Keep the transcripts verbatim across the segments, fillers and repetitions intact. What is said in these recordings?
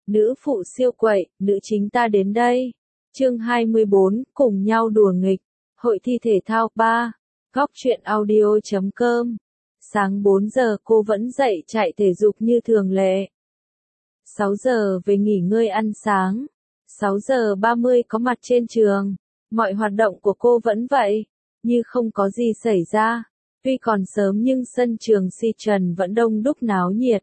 Nữ phụ siêu quậy, nữ chính ta đến đây. Chương hai mươi bốn, cùng nhau đùa nghịch. Hội thi thể thao ba. Góc truyện audio chấm com. Sáng bốn giờ cô vẫn dậy chạy thể dục như thường lệ. sáu giờ về nghỉ ngơi ăn sáng. sáu giờ ba mươi có mặt trên trường. Mọi hoạt động của cô vẫn vậy, như không có gì xảy ra. Tuy còn sớm nhưng sân trường Si Trần vẫn đông đúc náo nhiệt.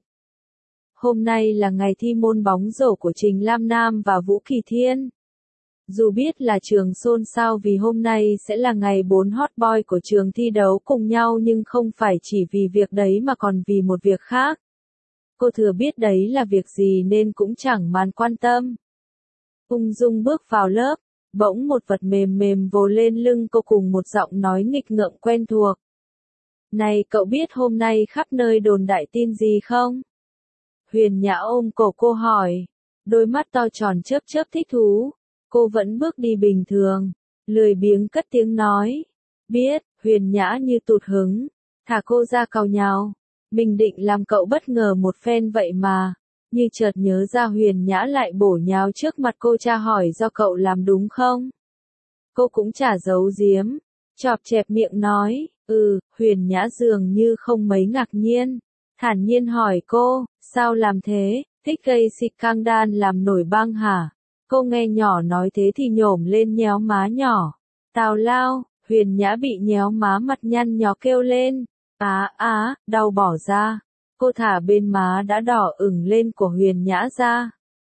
Hôm nay là ngày thi môn bóng rổ của Trình Lam Nam và Vũ Kỳ Thiên. Dù biết là trường xôn xao vì hôm nay sẽ là ngày bốn hot boy của trường thi đấu cùng nhau nhưng không phải chỉ vì việc đấy mà còn vì một việc khác. Cô thừa biết đấy là việc gì nên cũng chẳng màn quan tâm. Ung dung bước vào lớp, bỗng một vật mềm mềm vồ lên lưng cô cùng một giọng nói nghịch ngợm quen thuộc. Này cậu biết hôm nay khắp nơi đồn đại tin gì không? Huyền Nhã ôm cổ cô hỏi, đôi mắt to tròn chớp chớp thích thú. Cô vẫn bước đi bình thường, lười biếng cất tiếng nói. Biết, Huyền Nhã như tụt hứng, thả cô ra càu nhàu. Mình định làm cậu bất ngờ một phen vậy mà, như chợt nhớ ra Huyền Nhã lại bổ nhào trước mặt cô tra hỏi do cậu làm đúng không? Cô cũng chả giấu giếm, chọp chẹp miệng nói, ừ, Huyền Nhã dường như không mấy ngạc nhiên. Thản nhiên hỏi cô, sao làm thế, thích gây xịt căng đan làm nổi bang hả? Cô nghe nhỏ nói thế thì nhổm lên nhéo má nhỏ. Tào lao, Huyền Nhã bị nhéo má mặt nhăn nhó kêu lên. Á á, đau bỏ ra. Cô thả bên má đã đỏ ửng lên của Huyền Nhã ra.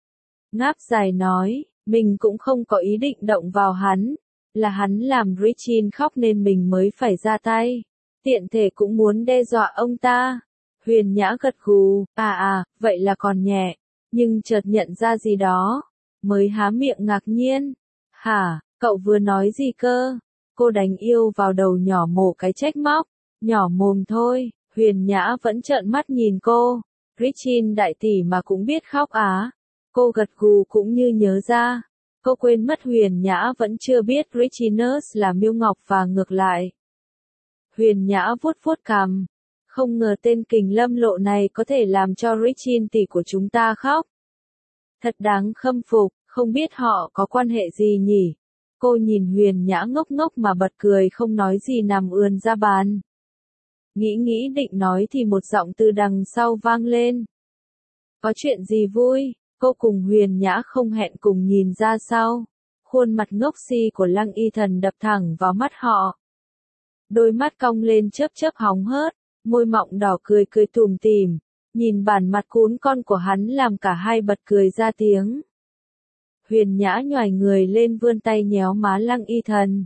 Ngáp dài nói, mình cũng không có ý định động vào hắn. Là hắn làm Richin khóc nên mình mới phải ra tay. Tiện thể cũng muốn đe dọa ông ta. Huyền Nhã gật gù, à à, vậy là còn nhẹ. Nhưng chợt nhận ra gì đó. Mới há miệng ngạc nhiên. Hả, cậu vừa nói gì cơ? Cô đánh yêu vào đầu nhỏ mổ cái trách móc. Nhỏ mồm thôi, Huyền Nhã vẫn trợn mắt nhìn cô. Richin đại tỷ mà cũng biết khóc á. Cô gật gù cũng như nhớ ra. Cô quên mất Huyền Nhã vẫn chưa biết Richinus là Miêu Ngọc và ngược lại. Huyền Nhã vuốt vuốt cằm. Không ngờ tên kình lâm lộ này có thể làm cho Richin tỷ của chúng ta khóc. Thật đáng khâm phục, không biết họ có quan hệ gì nhỉ? Cô nhìn Huyền Nhã ngốc ngốc mà bật cười không nói gì nằm ườn ra bàn. Nghĩ nghĩ định nói thì một giọng từ đằng sau vang lên. Có chuyện gì vui? Cô cùng Huyền Nhã không hẹn cùng nhìn ra sau. Khuôn mặt ngốc si của Lăng Y Thần đập thẳng vào mắt họ. Đôi mắt cong lên chớp chớp hóng hớt, môi mọng đỏ cười cười tủm tỉm. Nhìn bản mặt cún con của hắn làm cả hai bật cười ra tiếng. Huyền Nhã nhoài người lên vươn tay nhéo má Lăng Y Thần.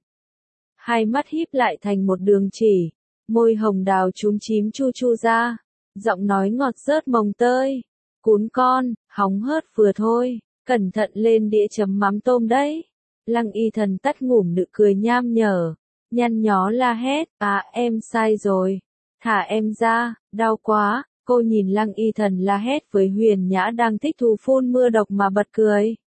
Hai mắt híp lại thành một đường chỉ, môi hồng đào chúm chím chu chu ra, giọng nói ngọt rớt mồng tơi. Cún con, hóng hớt vừa thôi, cẩn thận lên đĩa chấm mắm tôm đấy. Lăng Y Thần tắt ngủm nụ cười nham nhở, nhăn nhó la hét, à em sai rồi, thả em ra, đau quá. Cô nhìn Lăng Y Thần la hét với Huyền Nhã đang thích thú phun mưa độc mà bật cười.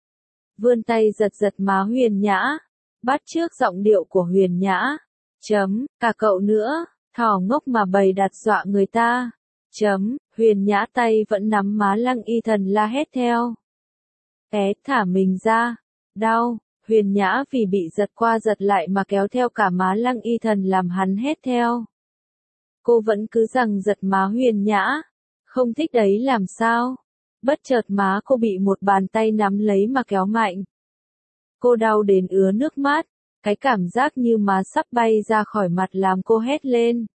Vươn tay giật giật má Huyền Nhã, bắt chước giọng điệu của Huyền Nhã. Chấm, cả cậu nữa, thỏ ngốc mà bày đặt dọa người ta. Chấm, Huyền Nhã tay vẫn nắm má Lăng Y Thần la hét theo. Té, thả mình ra. Đau, Huyền Nhã vì bị giật qua giật lại mà kéo theo cả má Lăng Y Thần làm hắn hét theo. Cô vẫn cứ rằng giật má Huyền Nhã. Không thích đấy làm sao? Bất chợt má cô bị một bàn tay nắm lấy mà kéo mạnh. Cô đau đến ứa nước mắt. Cái cảm giác như má sắp bay ra khỏi mặt làm cô hét lên.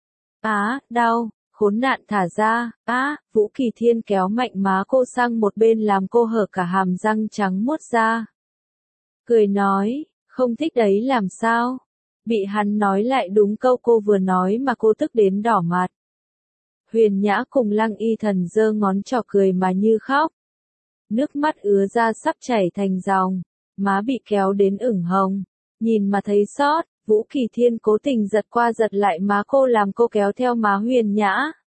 Á, đau, khốn nạn thả ra. Á, Vũ Kỳ Thiên kéo mạnh má cô sang một bên làm cô hở cả hàm răng trắng muốt ra. Cười nói, không thích đấy làm sao? Bị hắn nói lại đúng câu cô vừa nói mà cô tức đến đỏ mặt. Huyền Nhã cùng Lăng Y Thần giơ ngón trỏ cười mà như khóc. Nước mắt ứa ra sắp chảy thành dòng, má bị kéo đến ửng hồng. Nhìn mà thấy xót, Vũ Kỳ Thiên cố tình giật qua giật lại má cô làm cô kéo theo má Huyền Nhã.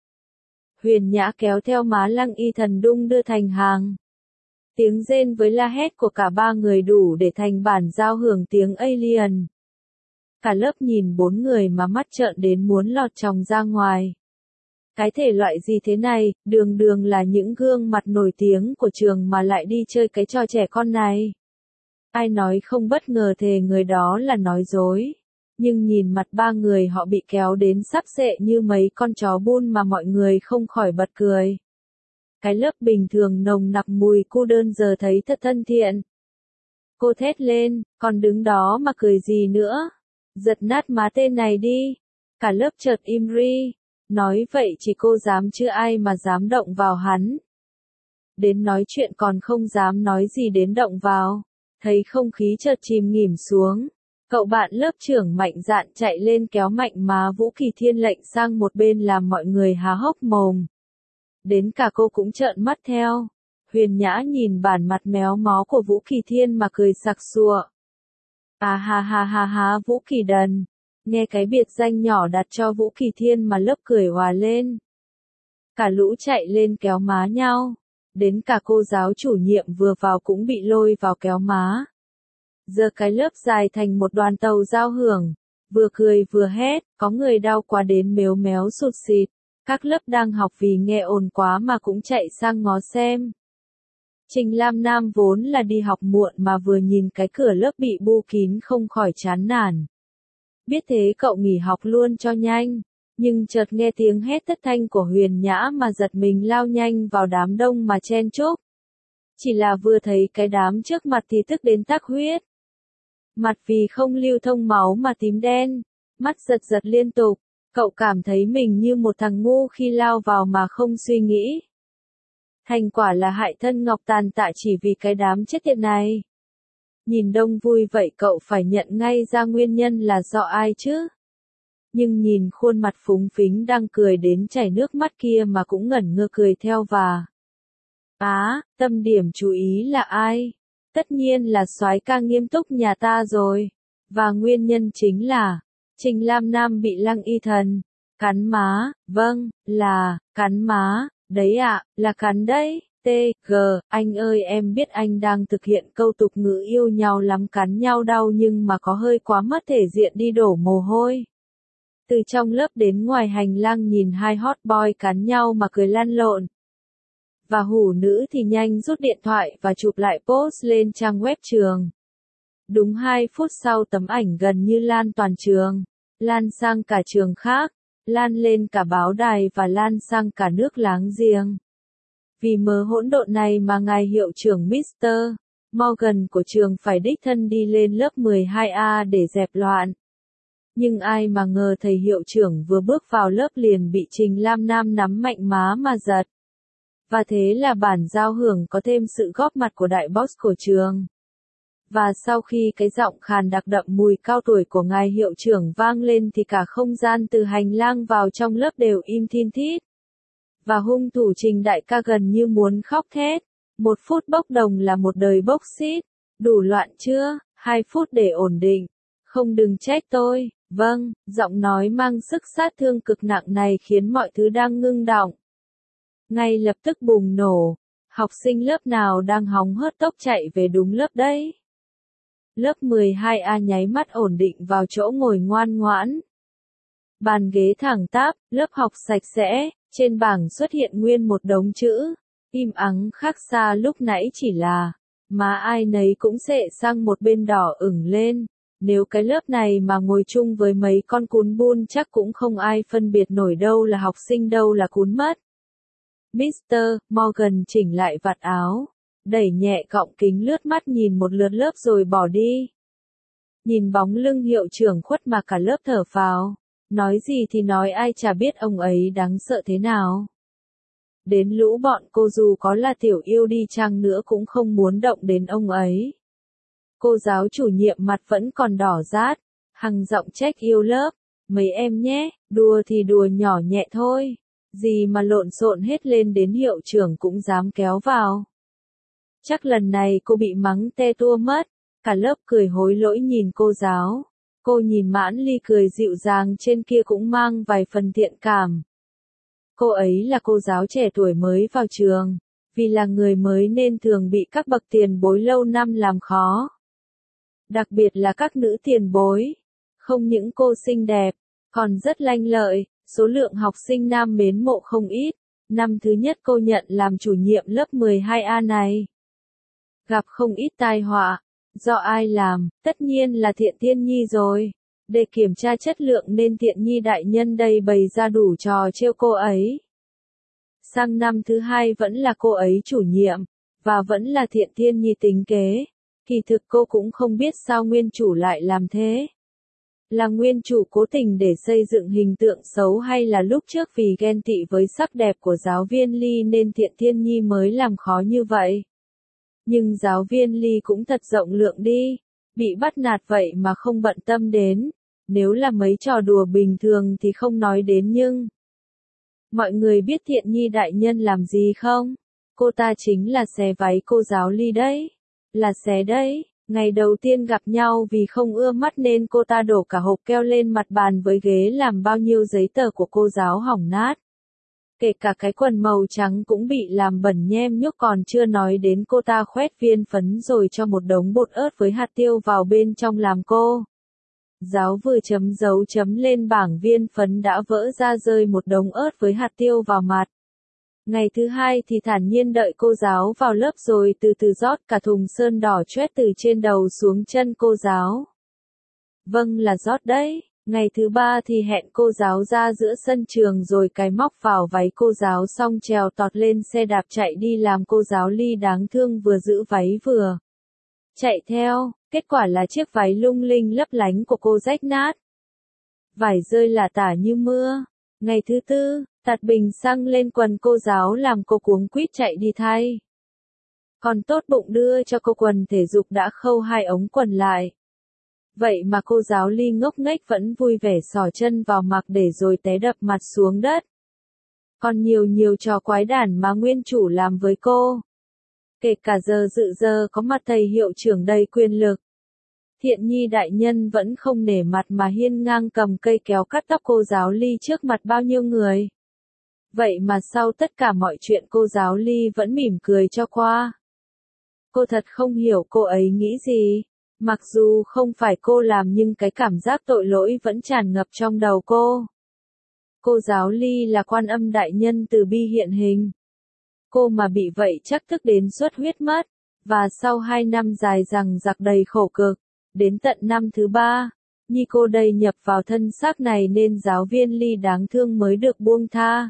Huyền Nhã kéo theo má Lăng Y Thần đung đưa thành hàng. Tiếng rên với la hét của cả ba người đủ để thành bản giao hưởng tiếng alien. Cả lớp nhìn bốn người mà mắt trợn đến muốn lọt tròng ra ngoài. Cái thể loại gì thế này, đường đường là những gương mặt nổi tiếng của trường mà lại đi chơi cái trò trẻ con này. Ai nói không bất ngờ thề người đó là nói dối. Nhưng nhìn mặt ba người họ bị kéo đến sắp xệ như mấy con chó bun mà mọi người không khỏi bật cười. Cái lớp bình thường nồng nặc mùi cô đơn giờ thấy thật thân thiện. Cô thét lên, còn đứng đó mà cười gì nữa? Giật nát má tên này đi. Cả lớp chợt im ri. Nói vậy chỉ cô dám chứ ai mà dám động vào hắn. Đến nói chuyện còn không dám nói gì đến động vào. Thấy không khí chợt chìm nghỉm xuống. Cậu bạn lớp trưởng mạnh dạn chạy lên kéo mạnh má Vũ Kỳ Thiên lệnh sang một bên làm mọi người há hốc mồm. Đến cả cô cũng trợn mắt theo. Huyền Nhã nhìn bản mặt méo mó của Vũ Kỳ Thiên mà cười sặc sụa. À ha ha ha ha Vũ Kỳ Đần. Nghe cái biệt danh nhỏ đặt cho Vũ Kỳ Thiên mà lớp cười hòa lên. Cả lũ chạy lên kéo má nhau. Đến cả cô giáo chủ nhiệm vừa vào cũng bị lôi vào kéo má. Giờ cái lớp dài thành một đoàn tàu giao hưởng. Vừa cười vừa hét, có người đau quá đến mếu méo sụt xịt. Các lớp đang học vì nghe ồn quá mà cũng chạy sang ngó xem. Trình Lam Nam vốn là đi học muộn mà vừa nhìn cái cửa lớp bị bu kín không khỏi chán nản. Biết thế cậu nghỉ học luôn cho nhanh, nhưng chợt nghe tiếng hét thất thanh của Huyền Nhã mà giật mình lao nhanh vào đám đông mà chen chúc. Chỉ là vừa thấy cái đám trước mặt thì tức đến tắc huyết. Mặt vì không lưu thông máu mà tím đen, mắt giật giật liên tục, cậu cảm thấy mình như một thằng ngu khi lao vào mà không suy nghĩ. Thành quả là hại thân ngọc tàn tạ chỉ vì cái đám chết tiệt này. Nhìn đông vui vậy cậu phải nhận ngay ra nguyên nhân là do ai chứ. Nhưng nhìn khuôn mặt phúng phính đang cười đến chảy nước mắt kia mà cũng ngẩn ngơ cười theo và. Á, tâm điểm chú ý là ai? Tất nhiên là soái ca nghiêm túc nhà ta rồi. Và nguyên nhân chính là, Trình Lam Nam bị Lăng Y Thần cắn má, vâng, là, cắn má, đấy ạ, à, là cắn đấy. T, G, anh ơi em biết anh đang thực hiện câu tục ngữ yêu nhau lắm cắn nhau đau nhưng mà có hơi quá mất thể diện đi đổ mồ hôi. Từ trong lớp đến ngoài hành lang nhìn hai hot boy cắn nhau mà cười lăn lộn. Và hủ nữ thì nhanh rút điện thoại và chụp lại post lên trang web trường. Đúng hai phút sau tấm ảnh gần như lan toàn trường, lan sang cả trường khác, lan lên cả báo đài và lan sang cả nước láng giềng. Vì mớ hỗn độn này mà ngài hiệu trưởng mít tơ Morgan của trường phải đích thân đi lên lớp mười hai A để dẹp loạn. Nhưng ai mà ngờ thầy hiệu trưởng vừa bước vào lớp liền bị Trình Lam Nam nắm mạnh má mà giật. Và thế là bản giao hưởng có thêm sự góp mặt của đại boss của trường. Và sau khi cái giọng khàn đặc đậm mùi cao tuổi của ngài hiệu trưởng vang lên thì cả không gian từ hành lang vào trong lớp đều im thin thít. Và hung thủ Trình đại ca gần như muốn khóc thét. Một phút bốc đồng là một đời bốc xít. Đủ loạn chưa? Hai phút để ổn định. Không đừng trách tôi. Vâng, giọng nói mang sức sát thương cực nặng này khiến mọi thứ đang ngưng đọng. Ngay lập tức bùng nổ. Học sinh lớp nào đang hóng hớt tốc chạy về đúng lớp đấy? Lớp mười hai A nháy mắt ổn định vào chỗ ngồi ngoan ngoãn. Bàn ghế thẳng tắp, lớp học sạch sẽ, trên bảng xuất hiện nguyên một đống chữ. Im ắng khác xa lúc nãy chỉ là, má ai nấy cũng xệ sang một bên đỏ ửng lên. Nếu cái lớp này mà ngồi chung với mấy con cún bun chắc cũng không ai phân biệt nổi đâu là học sinh đâu là cún mất. mít tơ Morgan chỉnh lại vạt áo, đẩy nhẹ gọng kính lướt mắt nhìn một lượt lớp rồi bỏ đi. Nhìn bóng lưng hiệu trưởng khuất mà cả lớp thở phào, nói gì thì nói ai chả biết ông ấy đáng sợ thế nào. Đến lũ bọn cô dù có là tiểu yêu đi chăng nữa cũng không muốn động đến ông ấy. Cô giáo chủ nhiệm mặt vẫn còn đỏ rát, hằng giọng trách yêu lớp, mấy em nhé, đùa thì đùa nhỏ nhẹ thôi, gì mà lộn xộn hết lên đến hiệu trưởng cũng dám kéo vào. Chắc lần này cô bị mắng te tua mất, cả lớp cười hối lỗi nhìn cô giáo, cô nhìn Mãn Ly cười dịu dàng trên kia cũng mang vài phần thiện cảm. Cô ấy là cô giáo trẻ tuổi mới vào trường, vì là người mới nên thường bị các bậc tiền bối lâu năm làm khó. Đặc biệt là các nữ tiền bối, không những cô xinh đẹp, còn rất lanh lợi, số lượng học sinh nam mến mộ không ít. Năm thứ nhất cô nhận làm chủ nhiệm lớp mười hai A này. Gặp không ít tai họa. Do ai làm? Tất nhiên là Thiện Tiên Nhi rồi. Để kiểm tra chất lượng nên Thiện Nhi đại nhân đây bày ra đủ trò trêu cô ấy. Sang năm thứ hai vẫn là cô ấy chủ nhiệm, và vẫn là Thiện Tiên Nhi tính kế. Kỳ thực cô cũng không biết sao nguyên chủ lại làm thế. Là nguyên chủ cố tình để xây dựng hình tượng xấu hay là lúc trước vì ghen tị với sắc đẹp của giáo viên Ly nên Thiện Tiên Nhi mới làm khó như vậy. Nhưng giáo viên Ly cũng thật rộng lượng đi, bị bắt nạt vậy mà không bận tâm đến. Nếu là mấy trò đùa bình thường thì không nói đến nhưng... Mọi người biết Thiện Nhi đại nhân làm gì không? Cô ta chính là xé váy cô giáo Ly đấy. Là xé đấy. Ngày đầu tiên gặp nhau vì không ưa mắt nên cô ta đổ cả hộp keo lên mặt bàn với ghế làm bao nhiêu giấy tờ của cô giáo hỏng nát. Kể cả cái quần màu trắng cũng bị làm bẩn nhem nhuốc, còn chưa nói đến cô ta khoét viên phấn rồi cho một đống bột ớt với hạt tiêu vào bên trong làm cô. Giáo vừa chấm dấu chấm lên bảng viên phấn đã vỡ ra rơi một đống ớt với hạt tiêu vào mặt. Ngày thứ hai thì thản nhiên đợi cô giáo vào lớp rồi từ từ rót cả thùng sơn đỏ choét từ trên đầu xuống chân cô giáo. Vâng là rót đấy. Ngày thứ ba thì hẹn cô giáo ra giữa sân trường rồi cài móc vào váy cô giáo xong trèo tọt lên xe đạp chạy đi làm cô giáo Ly đáng thương vừa giữ váy vừa chạy theo. Kết quả là chiếc váy lung linh lấp lánh của cô rách nát. Vải rơi lả tả như mưa. Ngày thứ tư, tạt bình xăng lên quần cô giáo làm cô cuống quýt chạy đi thay. Còn tốt bụng đưa cho cô quần thể dục đã khâu hai ống quần lại. Vậy mà cô giáo Ly ngốc nghếch vẫn vui vẻ xỏ chân vào mặc để rồi té đập mặt xuống đất. Còn nhiều nhiều trò quái đản mà nguyên chủ làm với cô. Kể cả giờ dự giờ có mặt thầy hiệu trưởng đầy quyền lực. Thiện Nhi đại nhân vẫn không nể mặt mà hiên ngang cầm cây kéo cắt tóc cô giáo Ly trước mặt bao nhiêu người. Vậy mà sau tất cả mọi chuyện cô giáo Ly vẫn mỉm cười cho qua. Cô thật không hiểu cô ấy nghĩ gì. Mặc dù không phải cô làm nhưng cái cảm giác tội lỗi vẫn tràn ngập trong đầu cô. Cô giáo Ly là Quan Âm đại nhân từ bi hiện hình. Cô mà bị vậy chắc thức đến xuất huyết mất. Và sau hai năm dài dằng dặc đầy khổ cực, đến tận năm thứ ba, Nhi cô đây nhập vào thân xác này nên giáo viên Ly đáng thương mới được buông tha.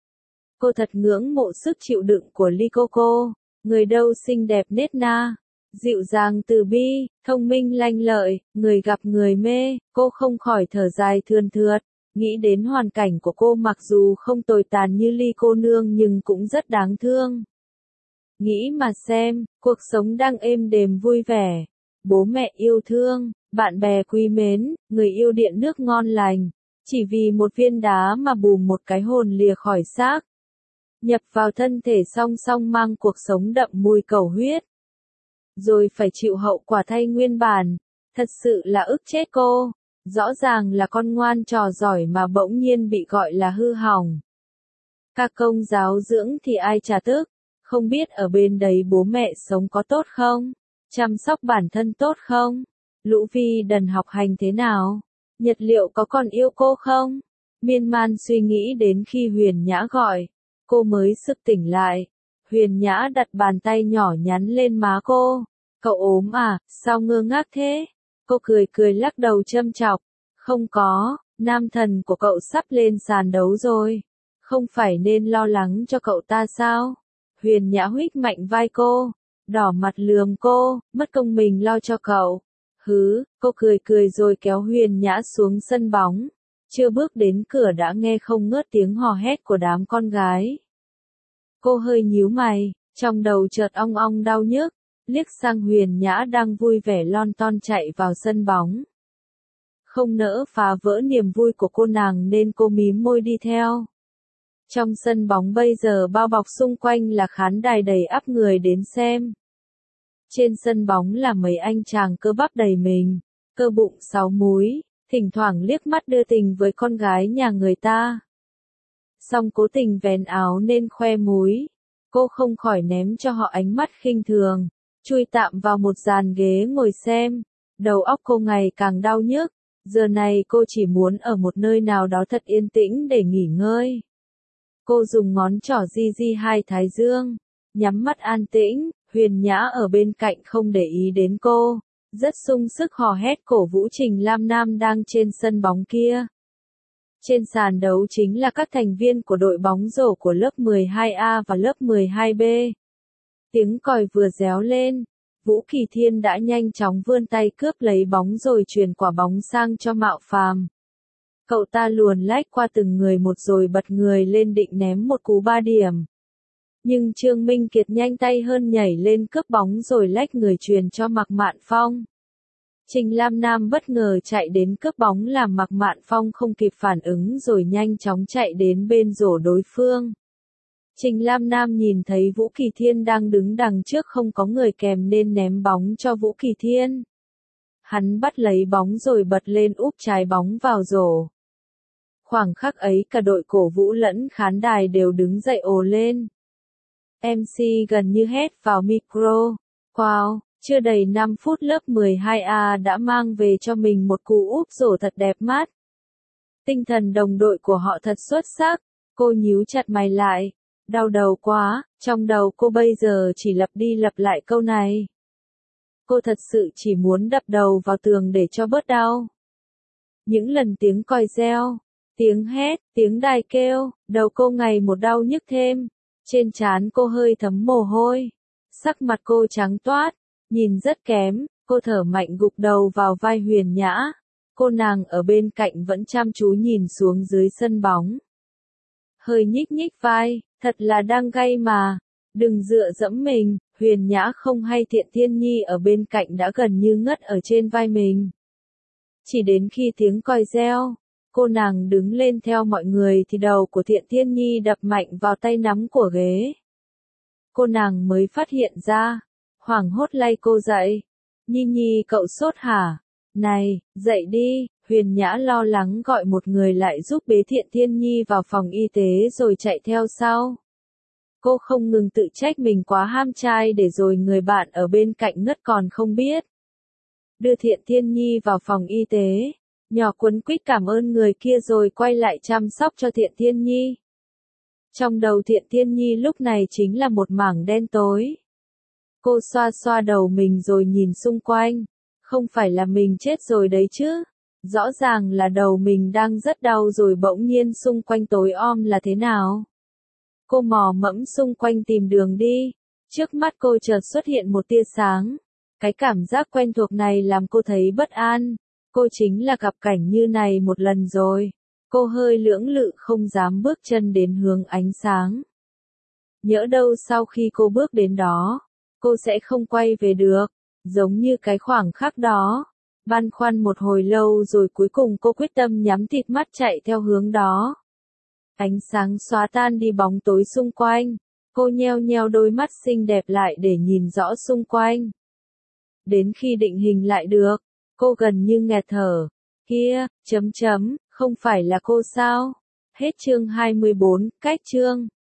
Cô thật ngưỡng mộ sức chịu đựng của Ly cô cô, người đâu xinh đẹp nết na, dịu dàng từ bi, thông minh lanh lợi, người gặp người mê. Cô không khỏi thở dài thườn thượt, nghĩ đến hoàn cảnh của cô mặc dù không tồi tàn như Ly cô nương nhưng cũng rất đáng thương. Nghĩ mà xem, cuộc sống đang êm đềm vui vẻ, bố mẹ yêu thương, bạn bè quý mến, người yêu điện nước ngon lành, chỉ vì một viên đá mà bù một cái hồn lìa khỏi xác. Nhập vào thân thể song song mang cuộc sống đậm mùi cầu huyết. Rồi phải chịu hậu quả thay nguyên bản, thật sự là ức chết cô. Rõ ràng là con ngoan trò giỏi mà bỗng nhiên bị gọi là hư hỏng. Các công giáo dưỡng thì ai chả tức, không biết ở bên đấy bố mẹ sống có tốt không? Chăm sóc bản thân tốt không? Lũ Vi đần học hành thế nào? Nhật liệu có còn yêu cô không? Miên man suy nghĩ đến khi Huyền Nhã gọi, cô mới sực tỉnh lại. Huyền Nhã đặt bàn tay nhỏ nhắn lên má cô. Cậu ốm à, sao ngơ ngác thế? Cô cười cười lắc đầu châm chọc. Không có, nam thần của cậu sắp lên sàn đấu rồi. Không phải nên lo lắng cho cậu ta sao? Huyền Nhã huých mạnh vai cô, đỏ mặt lườm cô, mất công mình lo cho cậu. Hứ, cô cười cười rồi kéo Huyền Nhã xuống sân bóng. Chưa bước đến cửa đã nghe không ngớt tiếng hò hét của đám con gái. Cô hơi nhíu mày, trong đầu chợt ong ong đau nhức, liếc sang Huyền Nhã đang vui vẻ lon ton chạy vào sân bóng. Không nỡ phá vỡ niềm vui của cô nàng nên cô mím môi đi theo. Trong sân bóng bây giờ bao bọc xung quanh là khán đài đầy ắp người đến xem. Trên sân bóng là mấy anh chàng cơ bắp đầy mình, cơ bụng sáu múi, thỉnh thoảng liếc mắt đưa tình với con gái nhà người ta. Song cố tình vén áo nên khoe múi, cô không khỏi ném cho họ ánh mắt khinh thường, chui tạm vào một dàn ghế ngồi xem, đầu óc cô ngày càng đau nhức. Giờ này cô chỉ muốn ở một nơi nào đó thật yên tĩnh để nghỉ ngơi. Cô dùng ngón trỏ di di hai thái dương, nhắm mắt an tĩnh, Huyền Nhã ở bên cạnh không để ý đến cô, rất sung sức hò hét cổ vũ Trình Lam Nam đang trên sân bóng kia. Trên sàn đấu chính là các thành viên của đội bóng rổ của lớp mười hai A và lớp mười hai B. Tiếng còi vừa réo lên, Vũ Kỳ Thiên đã nhanh chóng vươn tay cướp lấy bóng rồi chuyền quả bóng sang cho Mạo Phàm. Cậu ta luồn lách qua từng người một rồi bật người lên định ném một cú ba điểm. Nhưng Trương Minh Kiệt nhanh tay hơn nhảy lên cướp bóng rồi lách người chuyền cho Mạc Mạn Phong. Trình Lam Nam bất ngờ chạy đến cướp bóng làm Mạc Mạn Phong không kịp phản ứng rồi nhanh chóng chạy đến bên rổ đối phương. Trình Lam Nam nhìn thấy Vũ Kỳ Thiên đang đứng đằng trước không có người kèm nên ném bóng cho Vũ Kỳ Thiên. Hắn bắt lấy bóng rồi bật lên úp trái bóng vào rổ. Khoảng khắc ấy cả đội cổ vũ lẫn khán đài đều đứng dậy ồ lên. em xê gần như hét vào micro. Wow, chưa đầy năm phút lớp mười hai A đã mang về cho mình một cú úp rổ thật đẹp mắt. Tinh thần đồng đội của họ thật xuất sắc. Cô nhíu chặt mày lại. Đau đầu quá, trong đầu cô bây giờ chỉ lặp đi lặp lại câu này. Cô thật sự chỉ muốn đập đầu vào tường để cho bớt đau. Những lần tiếng còi reo, tiếng hét, tiếng đài kêu, đầu cô ngày một đau nhức thêm. Trên trán cô hơi thấm mồ hôi. Sắc mặt cô trắng toát, nhìn rất kém, cô thở mạnh gục đầu vào vai Huyền Nhã. Cô nàng ở bên cạnh vẫn chăm chú nhìn xuống dưới sân bóng. Hơi nhích nhích vai, thật là đang gay mà. Đừng dựa dẫm mình, Huyền Nhã không hay Thiện Thiên Nhi ở bên cạnh đã gần như ngất ở trên vai mình. Chỉ đến khi tiếng còi reo, cô nàng đứng lên theo mọi người thì đầu của Thiện Thiên Nhi đập mạnh vào tay nắm của ghế. Cô nàng mới phát hiện ra, hoảng hốt lay cô dậy. Nhi Nhi cậu sốt hả? Này, dậy đi, Huyền Nhã lo lắng gọi một người lại giúp bế Thiện Thiên Nhi vào phòng y tế rồi chạy theo sau. Cô không ngừng tự trách mình quá ham trai để rồi người bạn ở bên cạnh ngất còn không biết. Đưa Thiện Thiên Nhi vào phòng y tế, nhỏ quấn quýt cảm ơn người kia rồi quay lại chăm sóc cho Thiện Thiên Nhi. Trong đầu Thiện Thiên Nhi lúc này chính là một mảng đen tối. Cô xoa xoa đầu mình rồi nhìn xung quanh. Không phải là mình chết rồi đấy chứ. Rõ ràng là đầu mình đang rất đau rồi bỗng nhiên xung quanh tối om là thế nào. Cô mò mẫm xung quanh tìm đường đi. Trước mắt cô chợt xuất hiện một tia sáng. Cái cảm giác quen thuộc này làm cô thấy bất an. Cô chính là gặp cảnh như này một lần rồi. Cô hơi lưỡng lự không dám bước chân đến hướng ánh sáng. Nhỡ đâu sau khi cô bước đến đó, cô sẽ không quay về được. Giống như cái khoảng khắc đó. Băn khoăn một hồi lâu rồi cuối cùng cô quyết tâm nhắm thịt mắt chạy theo hướng đó. Ánh sáng xóa tan đi bóng tối xung quanh. Cô nheo nheo đôi mắt xinh đẹp lại để nhìn rõ xung quanh. Đến khi định hình lại được, cô gần như nghẹt thở. Kia, chấm chấm, không phải là cô sao? Hết chương hai mươi bốn, cách chương.